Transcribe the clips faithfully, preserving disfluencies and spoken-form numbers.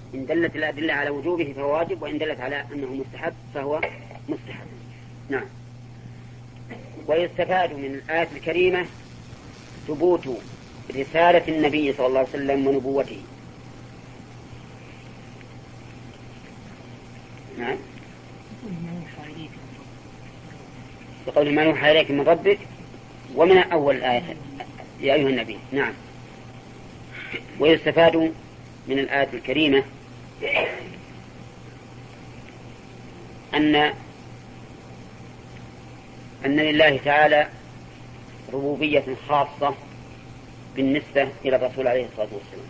إن دلت الأدلة على وجوبه فهو واجب، وإن دلت على أنه مستحب فهو مستحب. نعم. ويستفاد من الآية الكريمة ثبوت رسالة النبي صلى الله عليه وسلم ونبوته. نعم. بقول ما يوحى إليك من ربك، ومن أول الآية يا أيها النبي. نعم. ويستفاد من الآية الكريمة أن أن لله تعالى ربوبية خاصة بالنسبة إلى الرسول عليه الصلاة والسلام،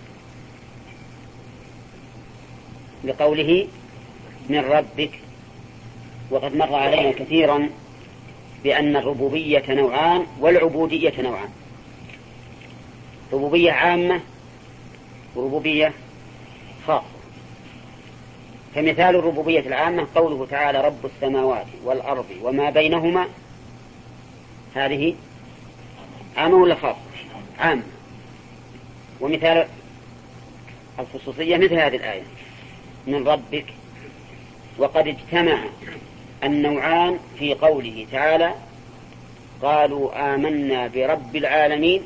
لقوله من ربك. وقد مر علينا كثيرا بأن الربوبية نوعان والعبودية نوعان، ربوبية عامة وربوبية خاصة. فمثال الربوبية العامة قوله تعالى رب السماوات والأرض وما بينهما، هذه عامة ولا خاصة؟ عامة. ومثال الخصوصية مثل هذه الآية من ربك. وقد اجتمع النوعان في قوله تعالى قالوا آمنا برب العالمين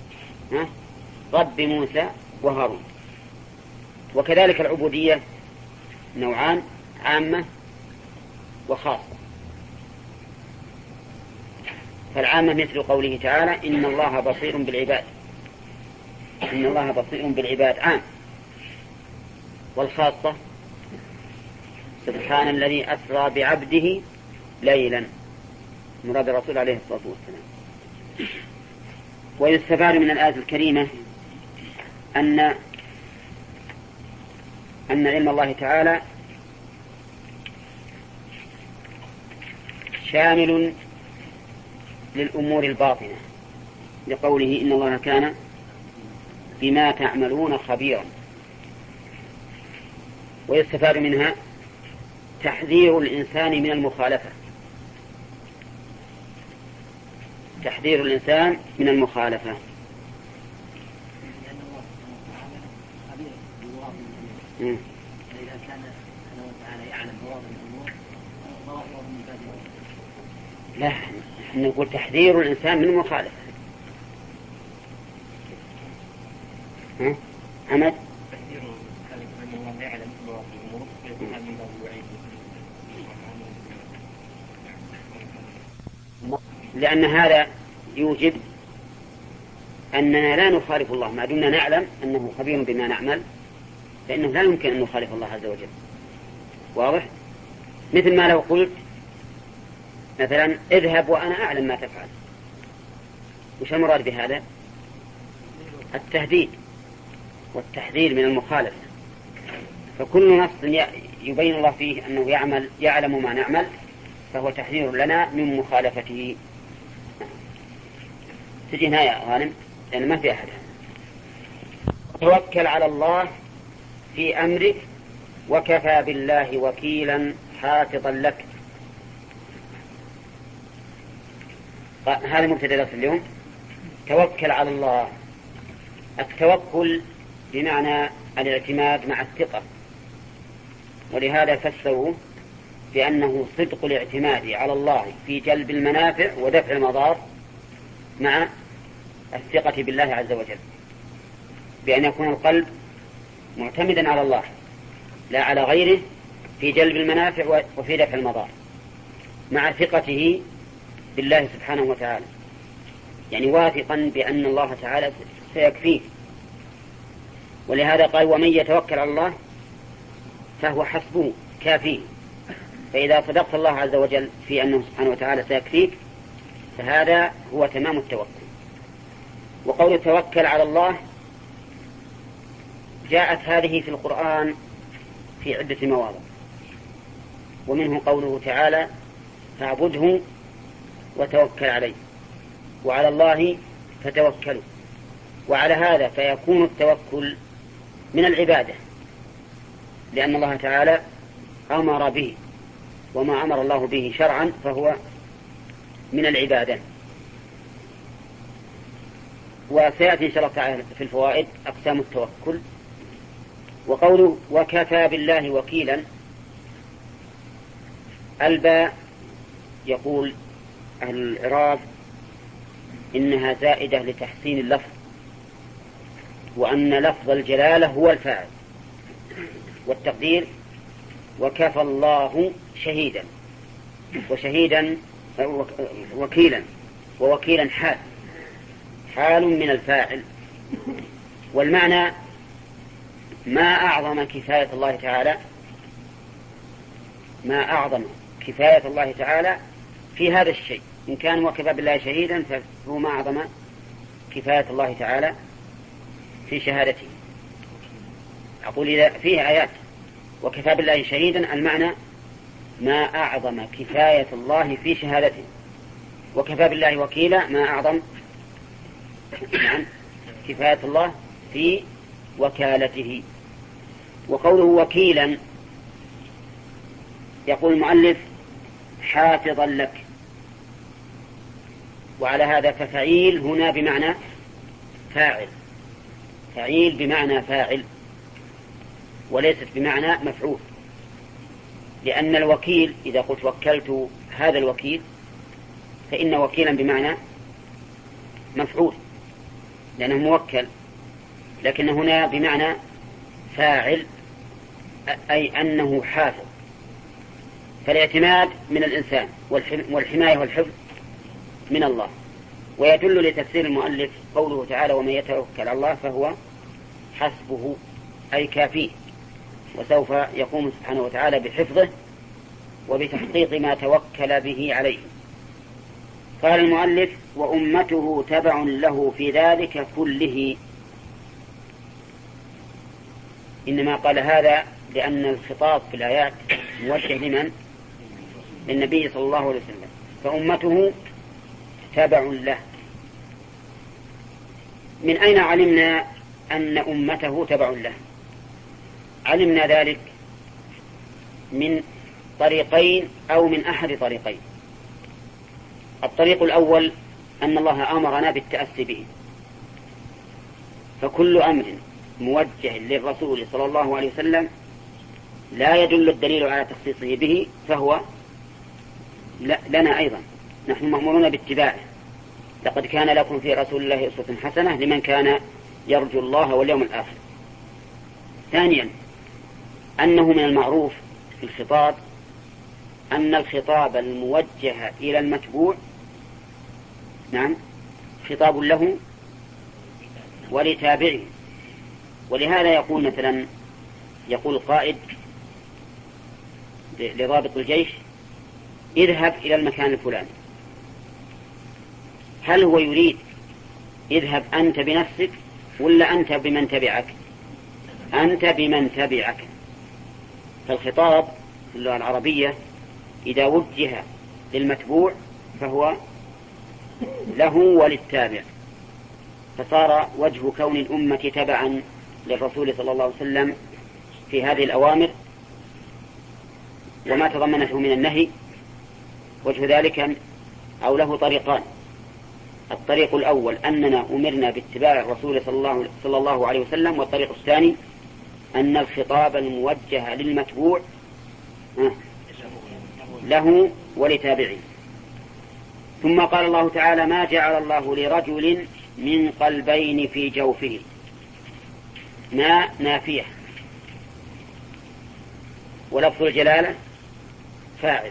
رب موسى وهارون. وكذلك العبودية نوعان عامة وخاصة. فالعامة مثل قوله تعالى إن الله بصير بالعباد، إن الله بصير بالعباد عام. والخاصة سبحان الذي أسرى بعبده ليلا، مراد الرسول عليه الصلاة والسلام. ويستفاد من الآية الكريمة أن أن علم الله تعالى شامل للأمور الباطنة، لقوله إن الله كان بما تعملون خبيرا. ويستفاد منها تحذير الإنسان من المخالفة، تحذير الإنسان من المخالفة. إذا كان سبحانه وتعالى يعلم بواطن الأمور ظواهرها من باطنها. لا، نحن نقول تحذير الإنسان من المخالفة. ها؟ أمد؟ تحذير الإنسان من الله يعلم بواطن الأمور ويتحمل الله الوعيد. لأن هذا يوجب أننا لا نخالف الله ما دمنا نعلم أنه خبير بما نعمل، فإنه لا يمكن أن نخالف الله عز وجل. واضح؟ مثل ما لو قلت مثلا اذهب وأنا أعلم ما تفعل، وش المراد بهذا؟ التهديد والتحذير من المخالفة. فكل نص يبين الله فيه أنه يعمل يعلم ما نعمل فهو تحذير لنا من مخالفته. تجي هنا يا غانم لأن ما في أحد. توكل على الله في أمرك وكفى بالله وكيلا حافظا لك. هذا مبتدأ درس اليوم. توكل على الله. التوكل بمعنى الاعتماد مع الثقة، ولهذا فسروا بأنه صدق الاعتماد على الله في جلب المنافع ودفع المضار مع الثقة بالله عز وجل، بأن يكون القلب معتمدا على الله لا على غيره في جلب المنافع وفي دفع المضار، مع ثقته بالله سبحانه وتعالى، يعني واثقا بأن الله تعالى سيكفيه. ولهذا قال ومن يتوكل على الله فهو حسبه كافيه. فإذا صدقت الله عز وجل في أنه سبحانه وتعالى سيكفيك فهذا هو تمام التوكل. وقول توكل على الله جاءت هذه في القرآن في عدة مواضع، ومنه قوله تعالى فاعبده وتوكل عليه وعلى الله فتوكلوا. وعلى هذا فيكون التوكل من العبادة، لأن الله تعالى أمر به، وما أمر الله به شرعا فهو من العبادة. وسيأتي إن شاء الله تعالى في الفوائد أقسام التوكل وقوله وكفى بالله وكيلا، الباء يقول أهل الإعراب إنها زائدة لتحسين اللفظ، وأن لفظ الجلالة هو الفاعل، والتقدير وكفى الله شهيدا، وشهيدا وكيلا، ووكيلا حال حال من الفاعل. والمعنى ما أعظم كفاية الله تعالى، ما أعظم كفاية الله تعالى في هذا الشيء. إن كان وكفى بالله شهيدا فهو ما أعظم كفاية الله تعالى في شهادته. أقول إذا فيه آيات وكفى بالله شهيدا، المعنى ما أعظم كفاية الله في شهادته، وكفى بالله وكيلا ما أعظم نعم كفاية الله في وكالته. وقوله وكيلا يقول المؤلف حافظا لك، وعلى هذا ففعيل هنا بمعنى فاعل، فعيل بمعنى فاعل وليست بمعنى مفعول، لأن الوكيل إذا قلت وكلت هذا الوكيل فإن وكيلا بمعنى مفعول لأنه موكل، لكن هنا بمعنى فاعل أي أنه حافظ. فالاعتماد من الإنسان والحماية والحفظ من الله. ويدل لتفسير المؤلف قوله تعالى ومن يتوكل على الله فهو حسبه أي كافيه، وسوف يقوم سبحانه وتعالى بحفظه وبتحقيق ما توكل به عليه. قال المؤلف وأمته تبع له في ذلك كله. إنما قال هذا لأن الخطاب في الآيات موجه لمن؟ للنبي صلى الله عليه وسلم، فأمته تبع له. من أين علمنا أن أمته تبع له؟ علمنا ذلك من طريقين أو من أحد طريقين. الطريق الأول أن الله أمرنا بالتأسي به، فكل أمر موجه للرسول صلى الله عليه وسلم لا يدل الدليل على تخصيصه به فهو لنا أيضا، نحن مأمورون باتباعه. لقد كان لكم في رسول الله أسوة حسنة لمن كان يرجو الله واليوم الآخر. ثانيا أنه من المعروف في الخطاب أن الخطاب الموجه إلى المتبوع نعم خطاب له ولتابعه. ولهذا يقول مثلا يقول القائد لضابط الجيش اذهب إلى المكان الفلاني، هل هو يريد اذهب أنت بنفسك ولا أنت بمن تبعك؟ أنت بمن تبعك. فالخطاب في اللغة العربية إذا وجه للمتبوع فهو له وللتابع، فصار وجه كون الأمة تبعا للرسول صلى الله عليه وسلم في هذه الأوامر وما تضمنته من النهي وجه ذلك أو له طريقان. الطريق الأول أننا أمرنا باتباع الرسول صلى الله عليه وسلم، والطريق الثاني أن الخطاب الموجه للمتبوع له ولتابعه. ثم قال الله تعالى ما جعل الله لرجل من قلبين في جوفه، ما نافية، ولفظ الجلالة فاعل،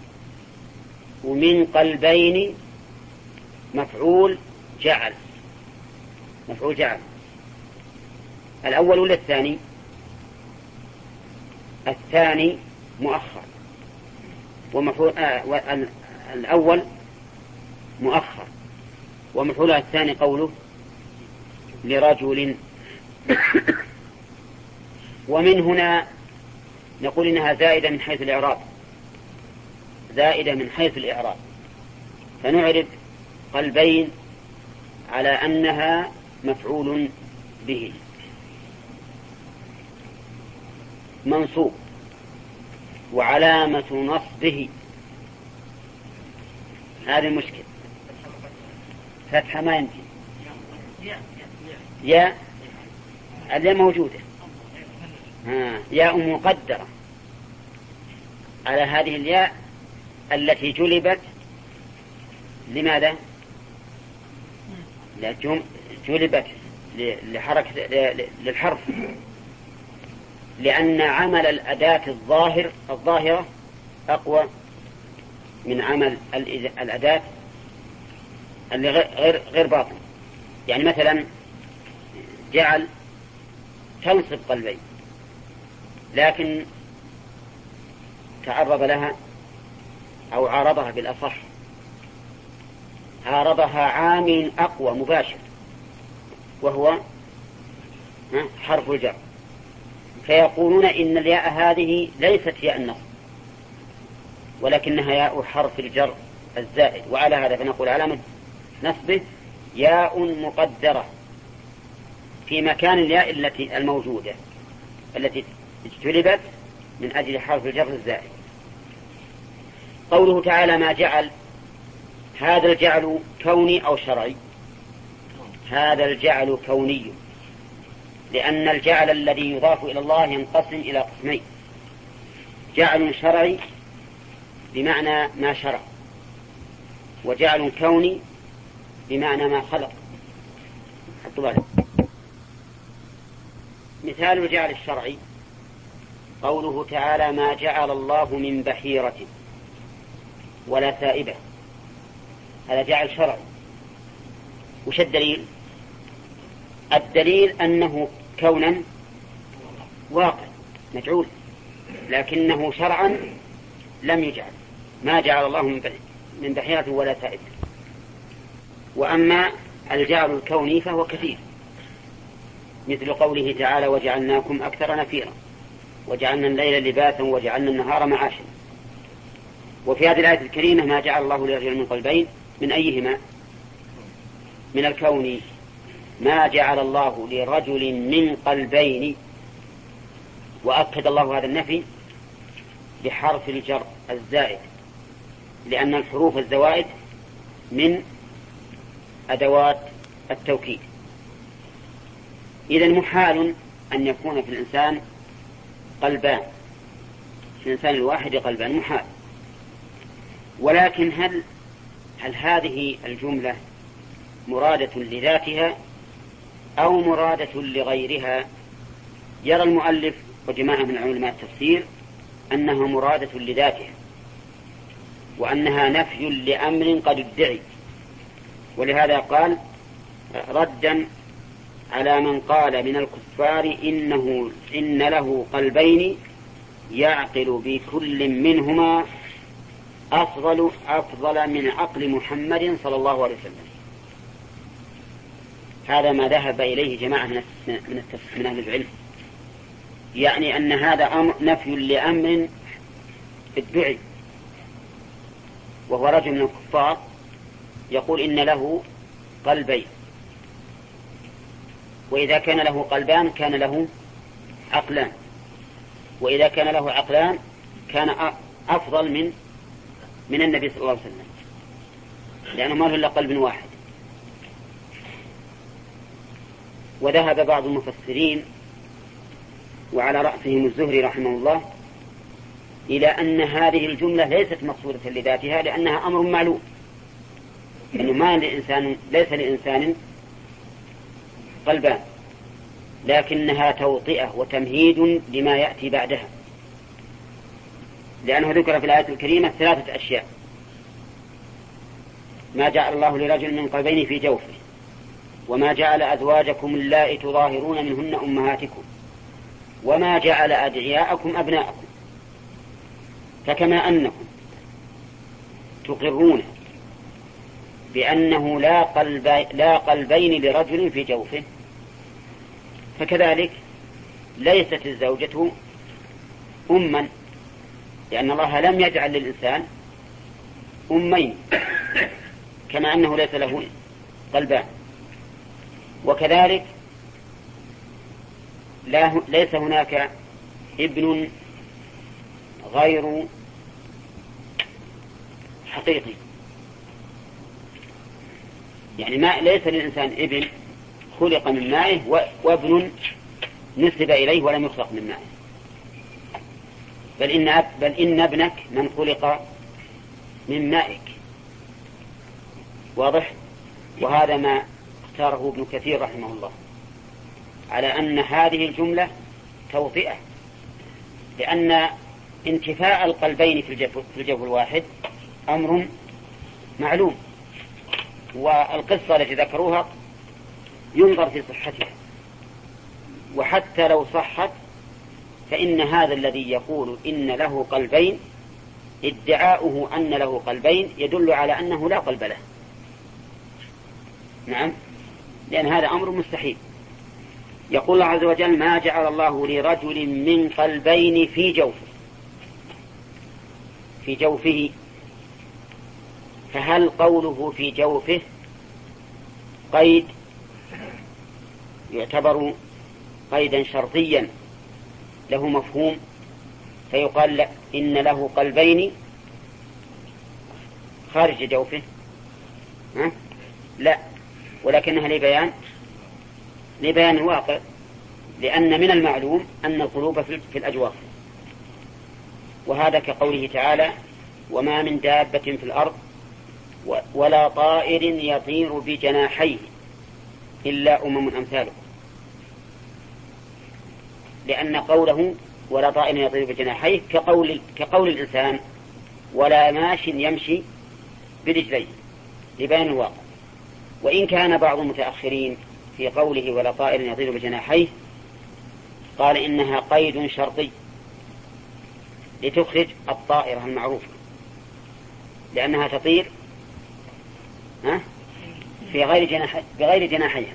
ومن قلبين مفعول جعل، مفعول جعل. الأول ولا الثاني؟ الثاني مؤخر، ومفعول آه الأول مؤخر، ومفعول الثاني قوله لرجل. ومن هنا نقول إنها زائدة من حيث الإعراب، زائدة من حيث الإعراب، فنعرب قلبين على أنها مفعول به منصوب، وعلامة نصبه هذه المشكلة فتحة ما يمكن يا الياء موجودة ها ياء مقدرة على هذه الياء التي جلبت لماذا؟ جلبت لحركة للحرف، لأن عمل الأداة الظاهر الظاهرة أقوى من عمل الأداة اللي غير غير باطن. يعني مثلا جعل تنصب قلبين، لكن تعرض لها أو عارضها بالأصح، عارضها عامل أقوى مباشر وهو حرف الجر، فيقولون إن الياء هذه ليست ياء النصب ولكنها ياء حرف الجر الزائد، وعلى هذا فنقول علامة نصبه ياء مقدرة في مكان الياء التي الموجودة التي اجتلبت من أجل حرف الجر الزائد. قوله تعالى ما جعل، هذا الجعل كوني أو شرعي؟ هذا الجعل كوني، لأن الجعل الذي يضاف إلى الله ينقسم إلى قسمين: جعل شرعي بمعنى ما شرع، وجعل كوني بمعنى ما خلق. حطوا بالك. مثال الجعل الشرعي قوله تعالى ما جعل الله من بحيرة ولا سائبة، هذا جعل شرعي. وش الدليل؟ الدليل أنه كونا واقع مجعول، لكنه شرعا لم يجعل. ما جعل الله من بحيرة ولا سائبة. وأما الجعل الكوني فهو كثير، مثل قوله تعالى وجعلناكم أكثر نفيرا وجعلنا الليل لباسا وجعلنا النهار معاشا. وفي هذه الآية الكريمة ما جعل الله لرجل من قلبين، من أيهما؟ من الكون. ما جعل الله لرجل من قلبين، وأكد الله هذا النفي بحرف الجر الزائد، لأن الحروف الزوائد من أدوات التوكيد. إذن محال أن يكون في الإنسان قلبان، في الإنسان الواحد قلبان، محال. ولكن هل هل هذه الجملة مرادة لذاتها أو مرادة لغيرها؟ يرى المؤلف وجماعة من علماء التفسير أنها مرادة لذاتها، وأنها نفي لأمر قد ادعي. ولهذا قال ردا على من قال من الكفار إنه إن له قلبين يعقل بكل منهما أفضل أفضل من عقل محمد صلى الله عليه وسلم. هذا ما ذهب إليه جماعة من من من أهل العلم، يعني أن هذا أمر نفي لأمر ادعي، وهو رجل من الكفار يقول إن له قلبين، وإذا كان له قلبان كان له عقلان، وإذا كان له عقلان كان أفضل من من النبي صلى الله عليه وسلم، لأنه ما له إلا قلب واحد. وذهب بعض المفسرين وعلى رأسهم الزهري رحمه الله إلى أن هذه الجملة ليست مقصودة لذاتها، لأنها أمر معلوم، إنه ما لإنسان ليس لإنسان قلبان، لكنها توطئة وتمهيد لما يأتي بعدها، لأنه ذكر في الآية الكريمة ثلاثة أشياء: ما جعل الله لرجل من قلبين في جوفه، وما جعل أزواجكم اللائي تظاهرون منهن أمهاتكم، وما جعل أدعياءكم أبناءكم. فكما أنكم تقرون بأنه لا, قلب لا قلبين لرجل في جوفه، فكذلك ليست الزوجة أما، لأن الله لم يجعل للإنسان أمين، كما أنه ليس له قلبان. وكذلك لا ليس هناك ابن غير حقيقي، يعني ما ليس للإنسان ابن خلق من مائه وابن نسب إليه ولم يخلق من مائه، بل إن, أب بل إن ابنك من خلق من مائك. واضح؟ وهذا ما اختاره ابن كثير رحمه الله على أن هذه الجملة توطئة، لأن انتفاء القلبين في الجو الواحد أمر معلوم، والقصة التي ذكروها ينظر في صحتها، وحتى لو صحت فإن هذا الذي يقول إن له قلبين ادعاؤه أن له قلبين يدل على أنه لا قلب له. نعم، لأن هذا أمر مستحيل. يقول الله عز وجل: ما جعل الله لرجل من قلبين في جوفه في جوفه فهل قوله في جوفه قيد يعتبر قيدا شرطيا له مفهوم، فيقال لا إن له قلبين خارج جوفه؟ ها؟ لا، ولكنها لبيان لبيان الواقع، لأن من المعلوم أن القلوب في الأجواف، وهذا كقوله تعالى: وما من دابة في الأرض ولا طائر يطير بجناحيه إلا أمم أمثالكم، لأن قوله ولا طائر يطير بجناحيه كقول, كقول الإنسان ولا ماش يمشي برجليه، لبيان الواقع. وإن كان بعض المتأخرين في قوله ولا طائر يطير بجناحيه قال إنها قيد شرطي لتخرج الطائرة المعروفة، لأنها تطير في غير جناح بغير جناحيها.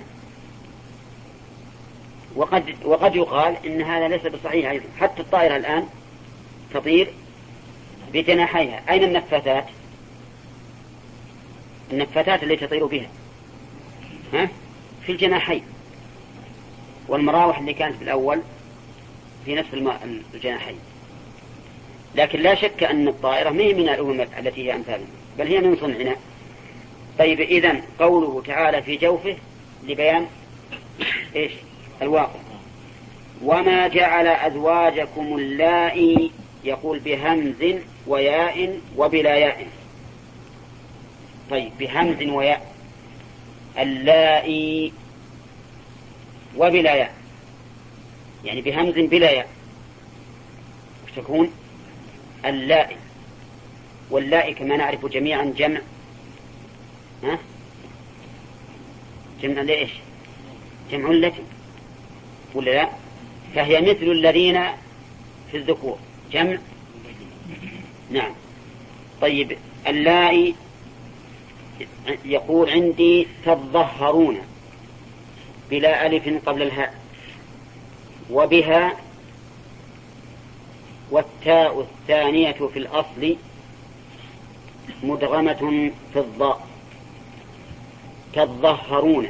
وقد وقد يقال إن هذا ليس بصحيح أيضا، حتى الطائرة الآن تطير بجناحيها. أين النفاثات؟ النفاثات التي تطير بها ها؟ في الجناحين، والمراوح اللي كانت في الأول في نفس الجناحين. لكن لا شك أن الطائرة ما هي من الأمم التي هي أمثالنا، بل هي من صنعنا. طيب، إذن قوله تعالى في جوفه لبيان إيش؟ الواقع. وما جعل أزواجكم اللائي، يقول بهمز وياء وبلا ياء. طيب، بهمز وياء، اللائي وبلا ياء، يعني بهمز بلا ياء تكون اللائي. واللائي كما نعرف جميعا جمع ها؟ جمع ليش؟ جمع التي، ولا لا؟ فهي مثل الذين في الذكور جمع. نعم. طيب، اللائي يقول عندي تظهرون بلا ألف قبل الهاء، وبها، والتاء الثانية في الأصل مدغمة في الضاء، تظهرون.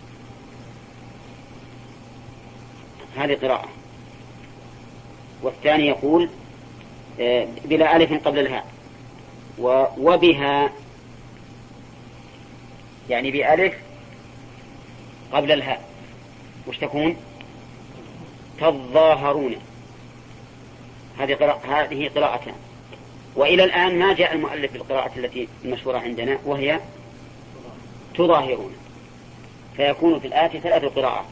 هذه قراءة. والثاني يقول بلا ألف قبل الهاء، وبها يعني بألف قبل الهاء، وش تكون؟ تظاهرون. هذه قراءة، هذه قراءتان. وإلى الآن ما جاء المؤلف بالقراءة التي المشهورة عندنا، وهي تظاهرون، فيكون في الآتي ثلاث قراءات: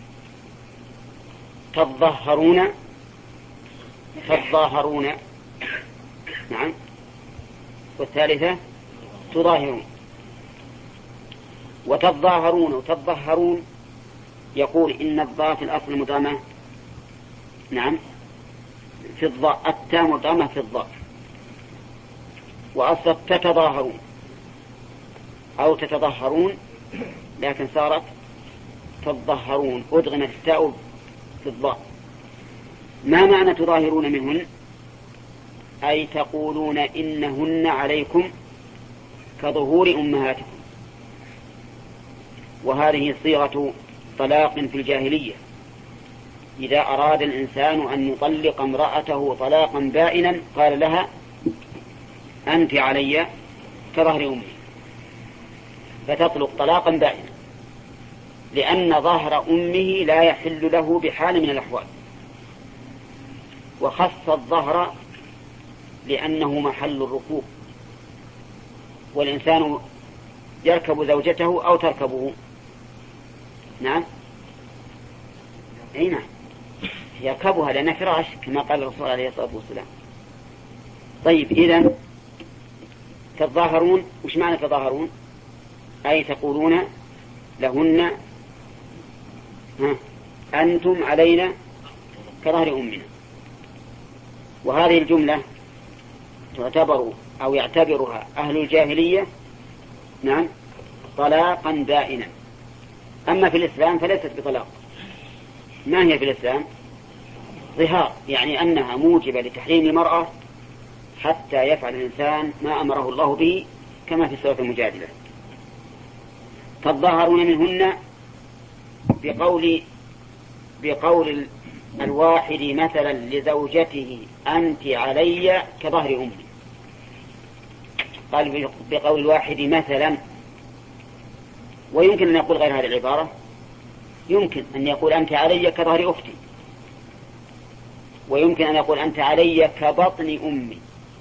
تظاهرون، تظاهرون، نعم، والثالثة تظاهرون. وتظاهرون وتظاهرون يقول إن الضاء في الأصل مضامة، نعم، في الضاء، التاء مضامة في الضاء، وأصل تتظاهرون أو تتظاهرون، لكن صارت تظاهرون، أدغمت التاء في الضاء. ما معنى تظاهرون منهن؟ أي تقولون إنهن عليكم كظهور أمهاتكم. وهذه صيغة طلاق في الجاهلية، إذا أراد الإنسان أن يطلق امرأته طلاقا بائنا قال لها أنت علي كظهر أمي، فتطلق طلاقا بائنا. لأن ظهر أمه لا يحل له بحال من الأحوال، وخص الظهر لأنه محل الركوب، والإنسان يركب زوجته أو تركبه. نعم أي نعم يركبها لأنها فراش كما قال الرسول عليه الصلاة والسلام. طيب إذن تظاهرون، وش معنى تظاهرون؟ أي تقولون لهن ها أنتم علينا كظهر أمنا. وهذه الجملة تعتبر أو يعتبرها أهل الجاهلية نعم طلاقا بائنا. أما في الإسلام فليست بطلاق. ما هي في الإسلام؟ ظهار، يعني أنها موجبة لتحريم المرأة حتى يفعل الإنسان ما أمره الله به كما في سورة المجادلة. تظاهرون منهن بقول بقول الواحد مثلا لزوجته أنت علي كظهر أمي. قال بقول الواحد مثلا، ويمكن أن يقول غير هذه العبارة، يمكن أن يقول أنت علي كظهر أختي، ويمكن أن يقول أنت علي كبطن أمي.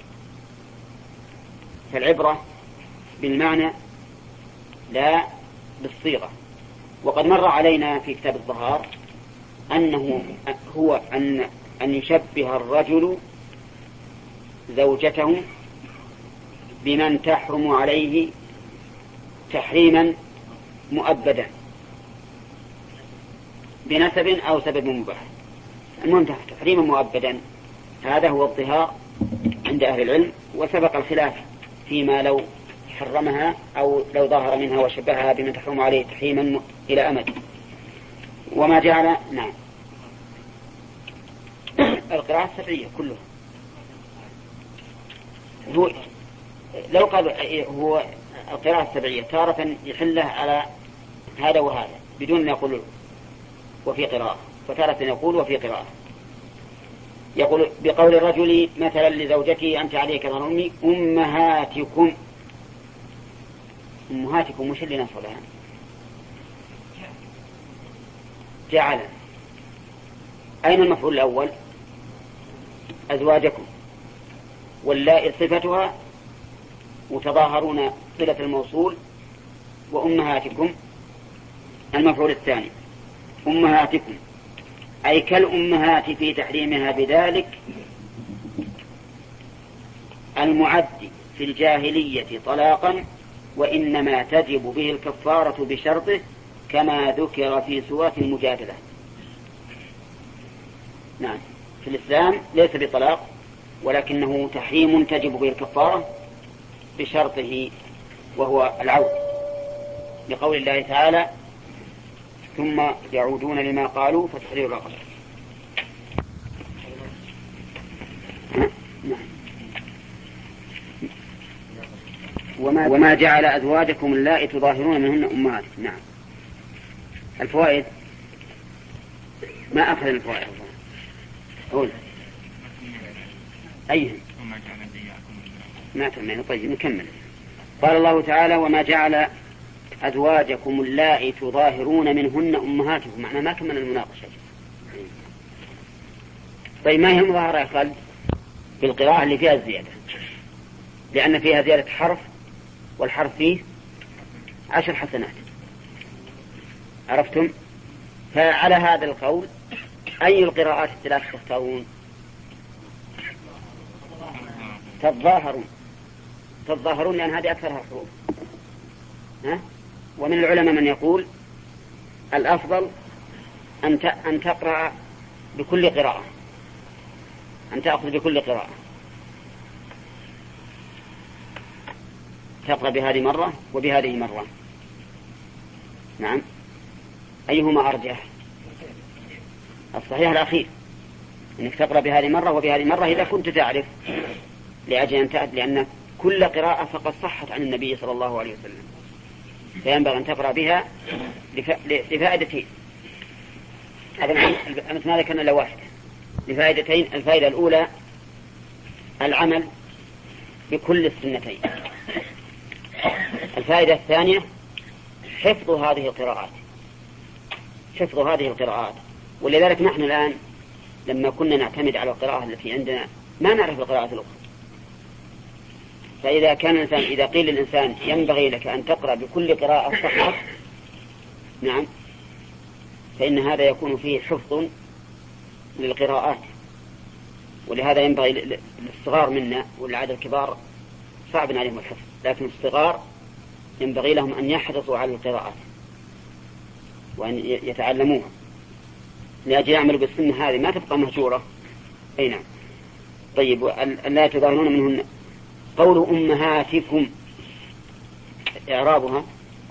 فالعبرة بالمعنى لا بالصيغة. وقد مر علينا في كتاب الظهار أنه هو أن أن يشبه الرجل زوجته بمن تحرم عليه تحريما مؤبدا بنسب أو سبب مباح. المهم تحريما مؤبدا، هذا هو الظهار عند أهل العلم. وسبق الخلاف فيما لو حرمها أو لو ظهر منها وشبهها بمن تحرم عليه تحريما إلى أمد. وما جعل نعم القراءة السبعية كلها. هو لو قال هو القراءة السبعية تارة يحله على هذا وهذا بدون أن يقول وفي قراءة، وتارة يقول وفي قراءة. يقول بقول الرجل مثلا لزوجته أنت عليك كظهر أمي أمهاتكم. أمهاتكم مش اللي نصبها جعل. أين المفعول الأول؟ أزواجكم، واللائي صفتها وتظاهرون صلة الموصول، وأمهاتكم المفعول الثاني. أمهاتكم أي كالأمهات في تحريمها بذلك المعد في الجاهلية طلاقا، وإنما تجب به الكفارة بشرطه كما ذكر في سورة المجادلة. نعم في الإسلام ليس بطلاق، ولكنه تحريم تجب به الكفارة بشرطه وهو العود، لقول الله تعالى ثم يعودون لما قالوا فتحرير رقبة. وما, وما جعل أزواجكم اللائي تظاهرون منهن أمهاتكم. نعم الفوائد ما أخذ الفوائد قول أيهم ما تمنى. طيب نكمل. قال الله تعالى وما جعل أزواجكم اللائي تظاهرون منهن أمهاتكم. معنى ما كمل المناقشة. طيب ما هي المظاهرة يا خالد؟ بالقراءة اللي فيها الزيادة، لأن فيها زيادة حرف، والحرف فيه عشر حسنات. عرفتم؟ فعلى هذا القول أي القراءات الثلاث تختارون؟ تظاهرون. تظاهرون لأن هذه أكثرها حروف. ها؟ ومن العلماء من يقول الأفضل أن تقرأ بكل قراءة، أن تأخذ بكل قراءة، تقرأ بهذه مرة وبهذه مرة. نعم أيهما أرجح؟ الصحيح الأخير، أنك تقرأ بهذه مرة وبهذه مرة إذا كنت تعرف، لأجل أن تعد، لأن كل قراءة فقد صحت عن النبي صلى الله عليه وسلم، فينبغي أن تقرأ بها لفائدتين. هذا مثل ما ذكرنا لو واحد لفائدتين. الفائدة الأولى العمل بكل السنتين. الفائدة الثانية حفظ هذه القراءات حفظ هذه القراءات. ولذلك نحن الآن لما كنا نعتمد على القراءة التي عندنا ما نعرف القراءة الأخرى. فإذا كان الإنسان إذا قيل للإنسان ينبغي لك أن تقرأ بكل قراءة صحة، نعم، فإن هذا يكون فيه حفظ للقراءات. ولهذا ينبغي للصغار منا والعادة الكبار صعب عليهم الحفظ، لكن الصغار ينبغي لهم أن يحرصوا على القراءات وأن يتعلموها لأجل يعملوا بالسنة هذه ما تبقى مهجورة. أي نعم. طيب، لا تظاهرون منهن. قول أمهاتكم إعرابها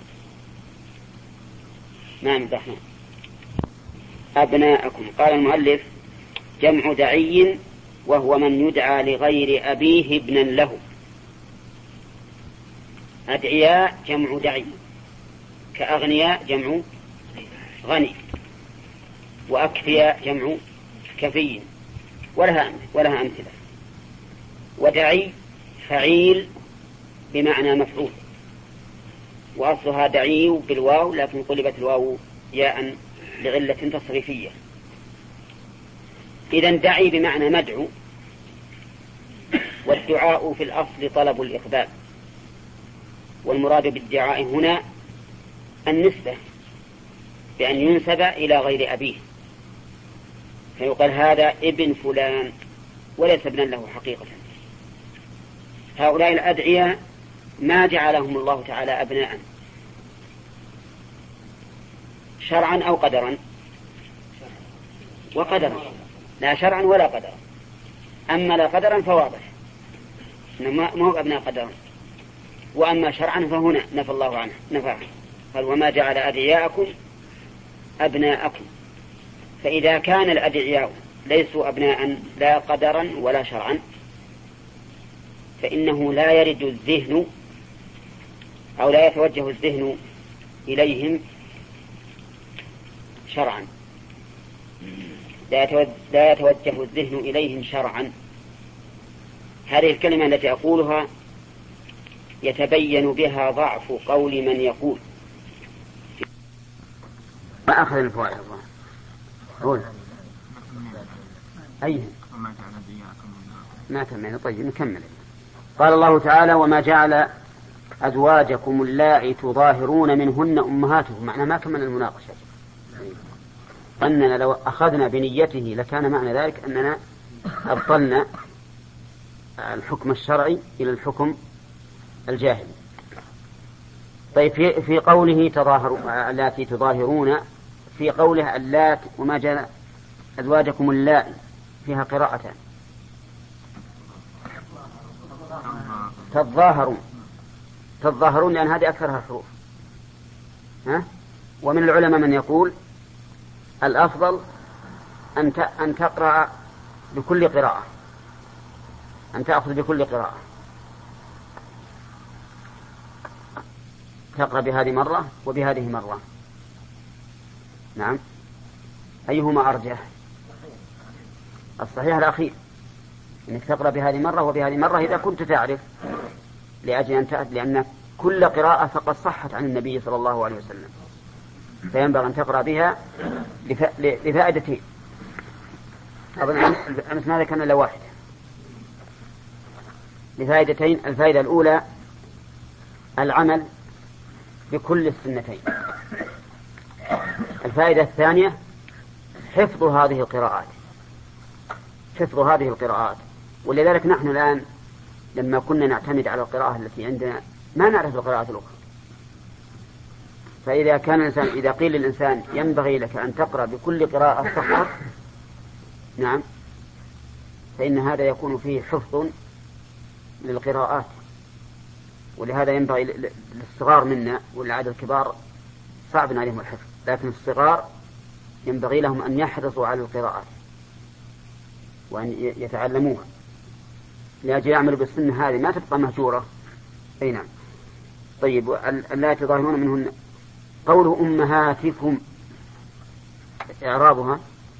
ما مدحنا أبناءكم. قال المؤلف جمع دعي وهو من يدعى لغير أبيه ابنا له. أدعياء جمع دعي، كأغنياء جمع غني، وأكفياء جمع كفي، ولها ولها أمثلة. ودعي فعيل بمعنى مفعول، وأصلها دعي بالواو لكن قلبت الواو ياء لعلة تصريفية. إذن دعي بمعنى مدعو، والدعاء في الأصل طلب الإقبال، والمراد بالدعاء هنا النسبة بأن ينسب إلى غير أبيه، فيقال هذا ابن فلان وليس ابنا له حقيقة. هؤلاء الأدعياء ما جعلهم الله تعالى أبناء شرعا أو قدرا، وقدرا لا شرعا ولا قدرا. أما لا قدرا فواضح ما هو أبناء قدرا، وأما شرعا فهنا نفى الله عنه نفى. قال وما جعل أدعياءكم أبناءكم. فإذا كان الأدعياء ليسوا أبناء لا قدرا ولا شرعا فإنه لا يرد الذهن أو لا يتوجه الذهن إليهم شرعا، لا يتوجه الذهن إليهم شرعا. هذه الكلمة التي أقولها يتبين بها ضعف قول من يقول ما أخذ الفوائد. الله قول أيه ما تمنى. طيب نكمل. قال الله تعالى وما جعل أزواجكم اللائي تظاهرون منهن أمهاتكم. معنى ما كمل المناقشة، أننا لو أخذنا بنيته لكان معنى ذلك أننا أبطلنا الحكم الشرعي إلى الحكم الجاهلي. طيب في, في قوله تظاهروا التي تظاهرون، في قوله اللات وما جعل أزواجكم اللائي فيها قراءتان تظاهرون تظاهرون لأن هذه أكثرها حروف. ها؟ ومن العلماء من يقول الأفضل أن أن تقرأ بكل قراءة، أن تأخذ بكل قراءة، تقرأ بهذه مرة وبهذه مرة. نعم، أيهما أرجح؟ الصحيح الأخير، أنك تقرأ بهذه مرة وبهذه مرة إذا كنت تعرف، لأجل أن تأتي لأن كل قراءة فقد صحت عن النبي صلى الله عليه وسلم، فينبغي أن تقرأ بها لفائدتين. أظن أمس ما ذكرنا إلا واحدة، لفائدتين. الفائدة الأولى العمل بكل السنتين. الفائدة الثانية حفظ هذه القراءات حفظ هذه القراءات ولذلك نحن الآن لما كنا نعتمد على القراءة التي عندنا ما نعرف القراءات الأخرى. فإذا كان الإنسان إذا قيل للإنسان ينبغي لك أن تقرأ بكل قراءة صحة، نعم، فإن هذا يكون فيه حفظ للقراءات. ولهذا ينبغي للصغار منا والعادة الكبار صعب عليهم الحفظ، لكن الصغار ينبغي لهم أن يحرصوا على القراءات وأن يتعلموها لأجل يعملوا بالسنة هذه ما تبقى مهجورة. أي نعم. طيب لا تظاهرون منهن. قوله أمهاتكم إعرابها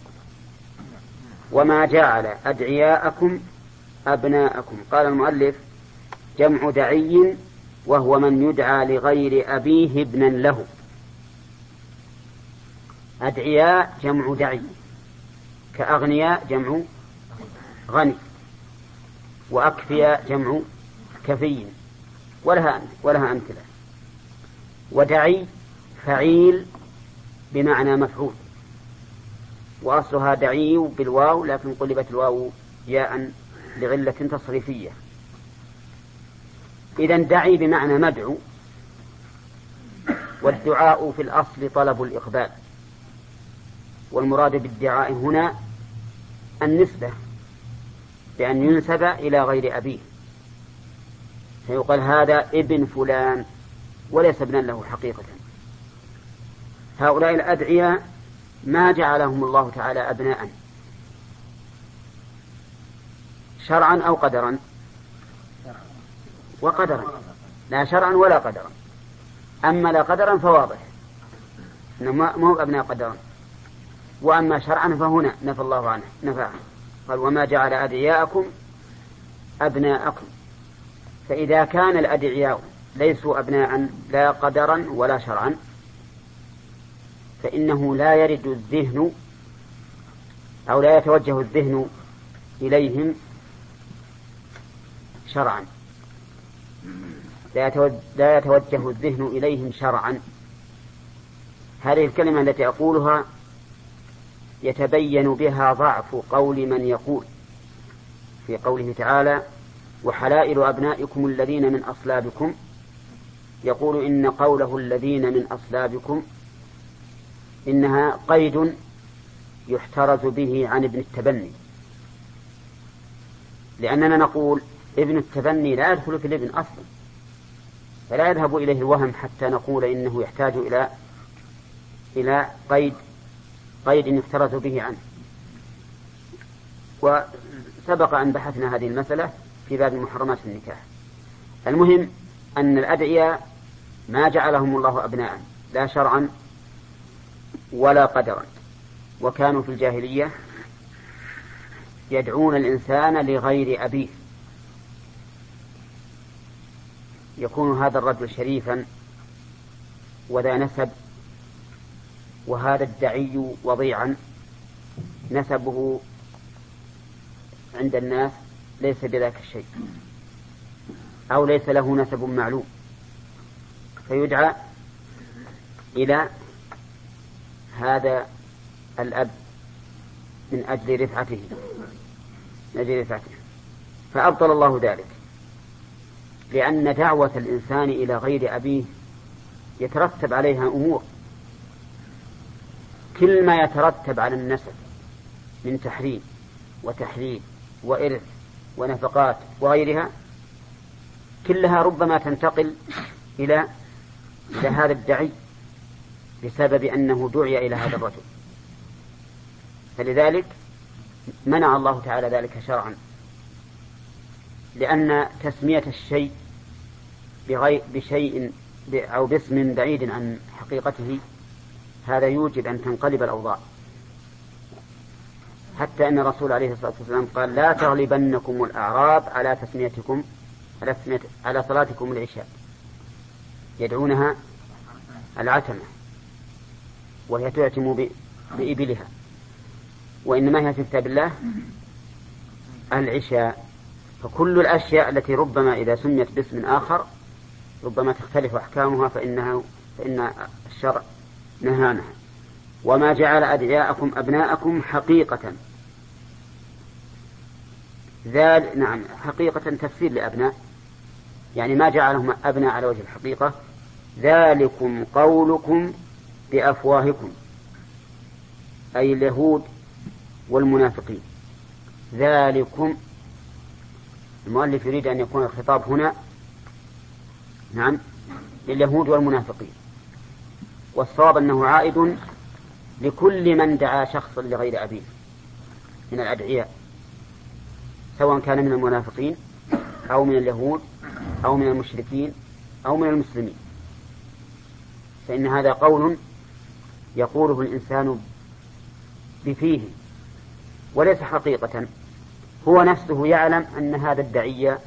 وما جعل أدعياءكم أبناءكم. قال المؤلف جمع دعي وهو من يدعى لغير أبيه ابنا له. أدعياء جمع دعي، كأغنياء جمع غني، وأكفياء جمع كفي، ولها ولها أمثلة. ودعي فعيل بمعنى مفعول، وأصلها دعي بالواو لكن قلبت الواو ياء لغلة تصريفية. إذن دعي بمعنى مدعو، والدعاء في الأصل طلب الإقبال، والمراد بالدعاء هنا النسبة، بأن ينسب إلى غير أبيه، فيقال هذا ابن فلان وليس ابنا له حقيقة. هؤلاء الأدعياء ما جعلهم الله تعالى أبناء شرعا أو قدرا، وقدرا، لا شرعا ولا قدرا. أما لا قدرا فواضح إنه ما هو أبناء قدرا، وأما شرعا فهنا نفى الله عنه نفاه، قال وما جعل أدعياءكم أبناءكم. فإذا كان الأدعياء ليسوا أبناء لا قدرا ولا شرعا، فإنه لا يرد الذهن أو لا يتوجه الذهن إليهم شرعا، لا يتوجه الذهن إليهم شرعا. هذه الكلمة التي أقولها يتبين بها ضعف قول من يقول في قوله تعالى وحلائل أبنائكم الذين من أصلابكم، يقول إن قوله الذين من أصلابكم إنها قيد يحترز به عن ابن التبني، لأننا نقول ابن التبني لا يدخل في الابن أصلا، فلا يذهب إليه الوهم حتى نقول إنه يحتاج إلى إلى قيد قيد يحترز به عنه. وسبق أن بحثنا هذه المسألة في باب محرمات النكاح. المهم أن الأدعياء ما جعلهم الله أبناء لا شرعا ولا قدرا، وكانوا في الجاهلية يدعون الإنسان لغير أبيه. يكون هذا الرجل شريفا وذا نسب، وهذا الدعي وضيعا نسبه عند الناس ليس بذاك الشيء، أو ليس له نسب معلوم، فيدعى إلى هذا الأب من أجل رفعته من أجل رفعته فأبطل الله ذلك، لأن دعوة الإنسان إلى غير أبيه يترتب عليها أمور، كل ما يترتب على النسب من تحريم وتحليل وإرث ونفقات وغيرها كلها ربما تنتقل إلى إلى هذا الدعي بسبب أنه دعي إلى هذا الرجل. فلذلك منع الله تعالى ذلك شرعا، لأن تسمية الشيء بشيء أو باسم بعيد عن حقيقته هذا يوجب أن تنقلب الأوضاع، حتى أن الرسول عليه الصلاة والسلام قال لا تغلبنكم الأعراب على تسميتكم على, تسمية على صلاتكم العشاء، يدعونها العتمة وهي تعتم بإبلها، وإنما هي في كتاب الله العشاء. فكل الأشياء التي ربما إذا سميت باسم آخر ربما تختلف أحكامها فإنها فإن الشرع نهانها. وما جعل أدعياءكم أبناءكم حقيقة، ذال نعم حقيقة تفسير لأبناء، يعني ما جعلهم أبناء على وجه الحقيقة. ذلكم قولكم بأفواهكم، أي اليهود والمنافقين. ذلكم المؤلف يريد أن يكون الخطاب هنا نعم لليهود والمنافقين، والصواب أنه عائد لكل من دعا شخصا لغير أبيه من الأدعياء، سواء كان من المنافقين أو من اليهود أو من المشركين أو من المسلمين، فإن هذا قول يقوله الإنسان بفيه وليس حقيقة، هو نفسه يعلم أن هذا الداعية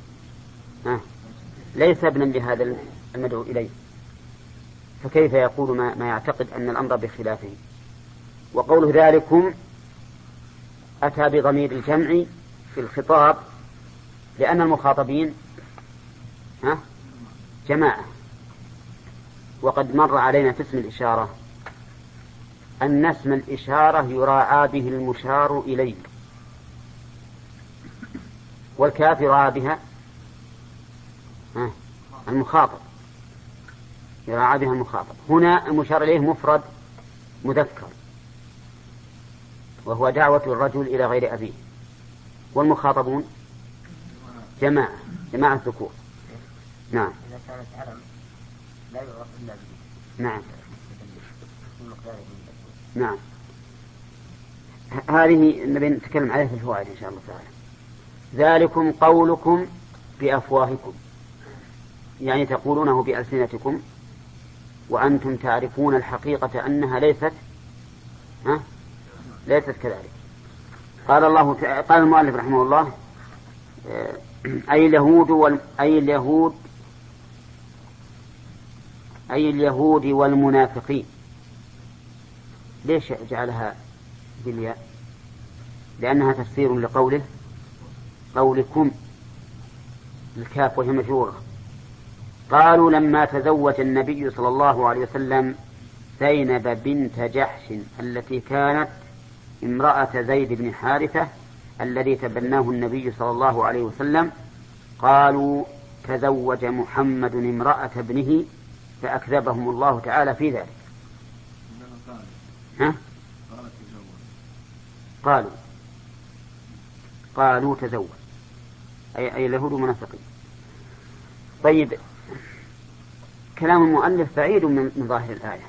ليس ابنا لهذا المدعو إليه، فكيف يقول ما, ما يعتقد أن الأمر بخلافه؟ وقوله ذلكم أتى بضمير الجمع في الخطاب لأن المخاطبين ها جماعة. وقد مر علينا في اسم الإشارة أن اسم الإشارة يراعى به المشار إليه، والكاف يراعى بها المخاطب، يراعى بها المخاطب. هنا المشار إليه مفرد مذكر وهو دعوة الرجل إلى غير أبيه، والمخاطبون جماعة جماعة ذكور. نعم. إذا كانت علم لا يعرف إلا به. نعم. نعم. هذه نبي نتكلم عليها في الفوائد إن شاء الله تعالى. ذلكم قولكم بأفواهكم، يعني تقولونه بألسنتكم وأنتم تعرفون الحقيقة أنها ليست ها؟ ليست كذلك. قال الله قال المؤلف رحمه الله أي اليهود وال... أي اليهود أي اليهود والمنافقين. ليش جعلها بالياء؟ لأنها تفسير لقوله قولكم الكاف وهي مجرورة. قالوا لما تزوج النبي صلى الله عليه وسلم زينب بنت جحش التي كانت امرأة زيد بن حارثة الذي تبناه النبي صلى الله عليه وسلم، قالوا تزوج محمد امرأة ابنه، فأكذبهم الله تعالى في ذلك. ها؟ قالوا قالوا تزوج أي, أي اليهود منافقين. طيب، كلام المؤلف بعيد من ظاهر الآية،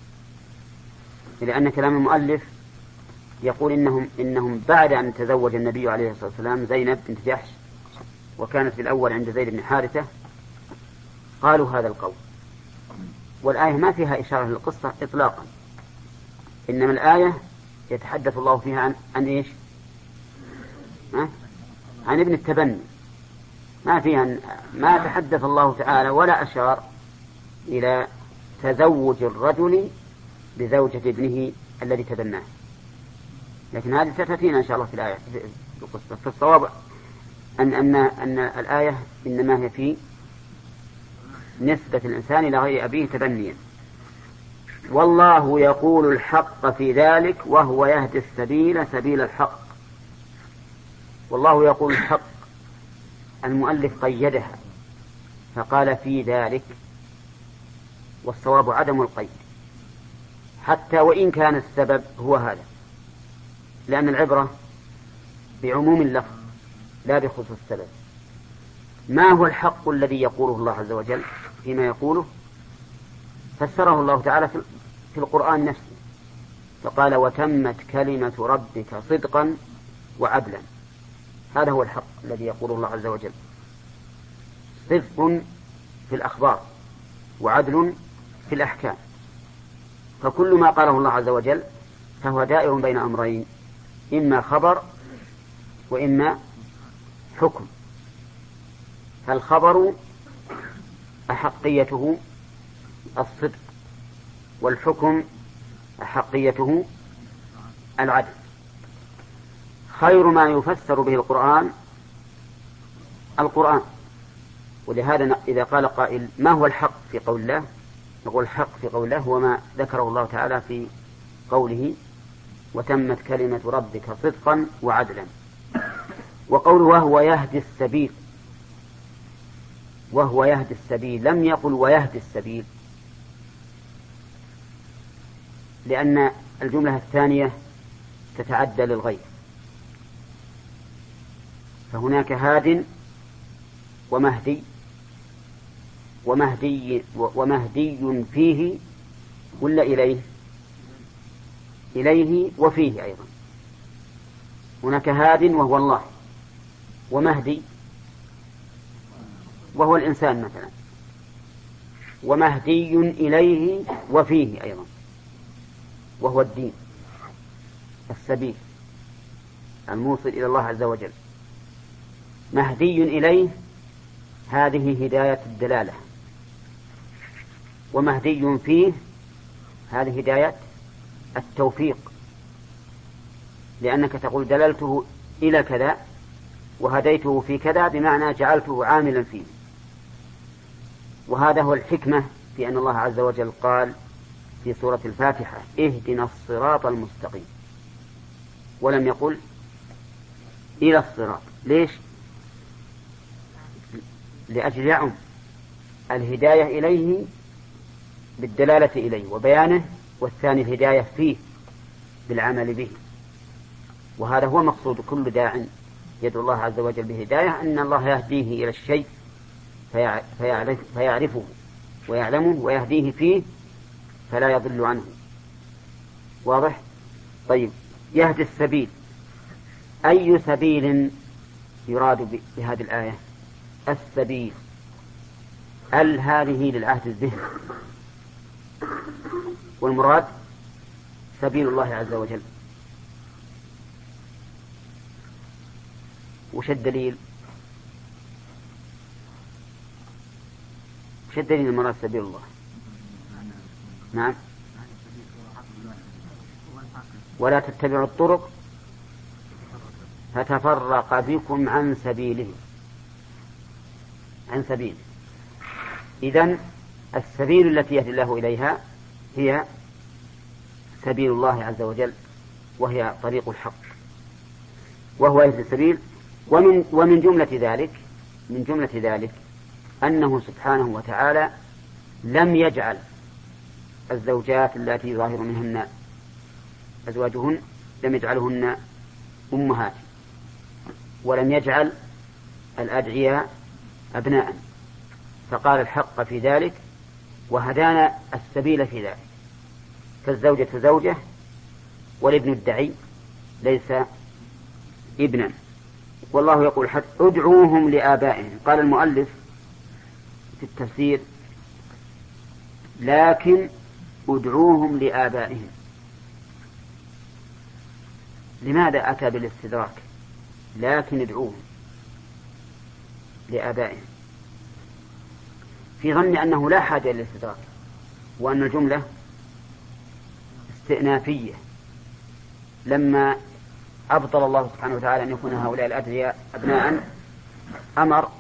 لأن كلام المؤلف يقول إنهم, إنهم بعد أن تزوج النبي عليه الصلاة والسلام زينب بنت جحش وكانت في الأول عند زيد بن حارثة قالوا هذا القول، والآية ما فيها إشارة للقصة إطلاقا، إنما الآية يتحدث الله فيها عن, عن إيش؟ ها؟ عن ابن التبني، ما فيها ما تحدث الله تعالى ولا أشار إلى تزوج الرجل بزوجة ابنه الذي تبناه. لكن هذه ستأتينا إن شاء الله في الآية في القصة. فالصواب أن, أن, أن الآية إنما هي في نسبة الإنسان إلى غير أبيه تبنيا. والله يقول الحق في ذلك وهو يهدي السبيل سبيل الحق. والله يقول الحق، المؤلف قيدها فقال في ذلك، والصواب عدم القيد حتى وإن كان السبب هو هذا، لأن العبرة بعموم اللفظ لا بخصوص السبب. ما هو الحق الذي يقوله الله عز وجل فيما يقوله؟ فسره الله تعالى في القرآن نفسه فقال وتمت كلمة ربك صدقا وعدلا. هذا هو الحق الذي يقوله الله عز وجل، صدق في الأخبار وعدل في الأحكام. فكل ما قاله الله عز وجل فهو دائر بين أمرين، إما خبر وإما حكم. فالخبر أحقيته الصدق، والحكم أحقيته العدل. خير ما يفسر به القرآن القرآن. ولهذا إذا قال قائل ما هو الحق في قول الله، نقول الحق في قول الله هو ما ذكره الله تعالى في قوله وتمت كلمة ربك صدقا وعدلا. وقوله وهو يهدي السبيل، وهو يهدي السبيل، لم يقل ويهدي السبيل، لأن الجملة الثانية تتعدى للغير، فهناك هاد ومهدي ومهدي ومهدي فيه ولا إليه إليه وفيه أيضا. هناك هاد وهو الله، ومهدي وهو الإنسان مثلا، ومهدي إليه وفيه أيضا وهو الدين السبيل الموصل إلى الله عز وجل. مهدي إليه هذه هداية الدلالة، ومهدي فيه هذه هداية التوفيق لأنك تقول دللته إلى كذا وهديته في كذا، بمعنى جعلته عاملا فيه. وهذا هو الحكمة في أن الله عز وجل قال في سورة الفاتحة اهدنا الصراط المستقيم، ولم يقل إلى الصراط. ليش؟ لأجل يعم الهداية إليه بالدلالة إليه وبيانه، والثاني الهداية فيه بالعمل به. وهذا هو مقصود كل داع يدعو الله عز وجل بهداية، أن الله يهديه إلى الشيء فيعرف فيعرفه ويعلمه ويهديه فيه فلا يضل عنه. واضح؟ طيب، يهدي السبيل، أي سبيل يراد بهذه الآية؟ السبيل ال هذه للعهد الذهني، والمراد سبيل الله عز وجل. وش الدليل؟ وش الدليل المراد سبيل الله؟ نعم، ولا تتبعوا الطرق فتفرق بكم عن سبيله، عن سبيل. إذن السبيل التي يهدي الله إليها هي سبيل الله عز وجل، وهي طريق الحق، وهو يهدي السبيل. ومن, ومن جملة ذلك من جملة ذلك أنه سبحانه وتعالى لم يجعل الزوجات التي ظاهر منهن أزواجهن لم يجعلهن أمهات، ولم يجعل الأدعياء أبناء، فقال الحق في ذلك وهدانا السبيل في ذلك. فالزوجة زوجة، والابن الدعي ليس ابنا. والله يقول حتى ادعوهم لآبائهم. قال المؤلف في التفسير لكن ادعوهم لآبائهم. لماذا أتى بالاستدراك؟ لكن ادعوهم لآبائهم، في ظن أنه لا حاجة للاستدراك، وأن الجملة استئنافية. لما أبطل الله سبحانه وتعالى أن يكون هؤلاء الأدعياء أبناء أمر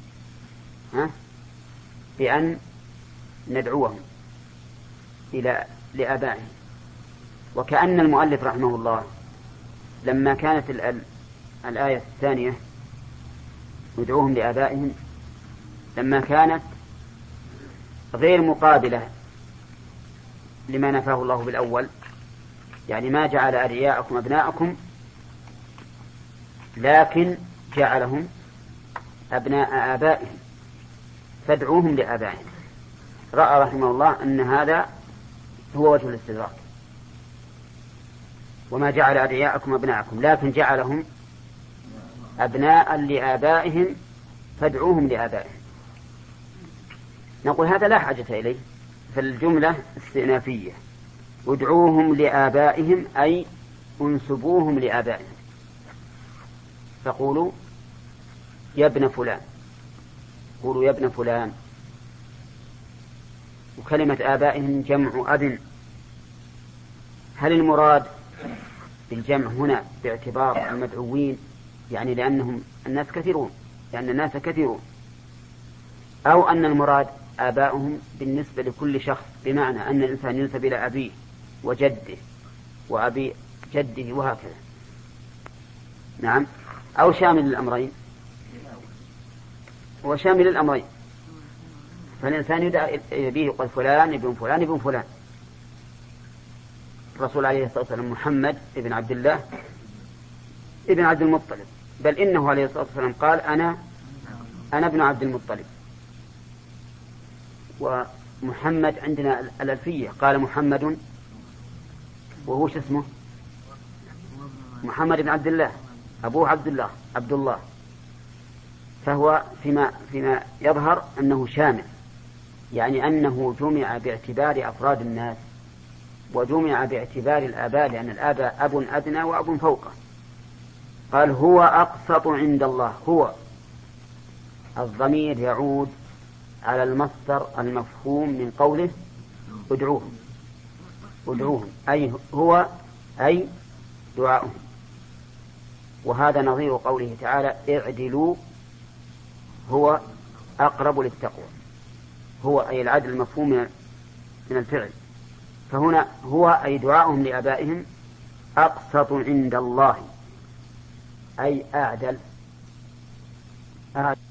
بأن ندعوهم إلى لآبائهم. وكأن المؤلف رحمه الله لما كانت الآية الثانية ندعوهم لآبائهم، لما كانت غير مقابلة لما نفاه الله بالأول، يعني ما جعل أدعياءكم أبناءكم لكن جعلهم أبناء آبائهم فادعوهم لآبائهم، رأى رحمه الله أن هذا هو وجه الاستدراك. وما جعل أدعياءكم أبناءكم لكن جعلهم أبناء لآبائهم فادعوهم لآبائهم. نقول هذا لا حاجة إليه، فالجملة استئنافية. ادعوهم لآبائهم أي انسبوهم لآبائهم، فقولوا يا ابن فلان، قولوا يا ابن فلان. وكلمة آبائهم جمع أب. هل المراد بالجمع هنا باعتبار المدعوين، يعني لأنهم الناس كثيرون، لأن الناس كثيرون، أو أن المراد آباؤهم بالنسبة لكل شخص، بمعنى أن الإنسان ينسب إلى أبيه وجده وأبي جده وهكذا؟ نعم، أو شامل الأمرين؟ هو شامل الأمرين، فالإنسان يدعى به يقول فلان ابن فلان ابن فلان. الرسول عليه الصلاة والسلام محمد ابن عبد الله ابن عبد المطلب، بل إنه عليه الصلاة والسلام قال أنا أنا ابن عبد المطلب. ومحمد عندنا الألفية قال محمد وهو شو اسمه محمد بن عبد الله، أبوه عبد الله عبد الله، فهو فيما فيما يظهر أنه شامل، يعني أنه جمع باعتبار أفراد الناس وجمع باعتبار الآباء، لأن الآباء أب أدنى وأب فوقه. قال هو أقسط عند الله. هو الضمير يعود على المصدر المفهوم من قوله ادعوهم ادعوهم أي هو أي دعاؤهم. وهذا نظير قوله تعالى اعدلوا هو أقرب للتقوى، هو أي العدل المفهوم من الفعل. فهنا هو أي دعاؤهم لآبائهم أقسط عند الله أي أعدل.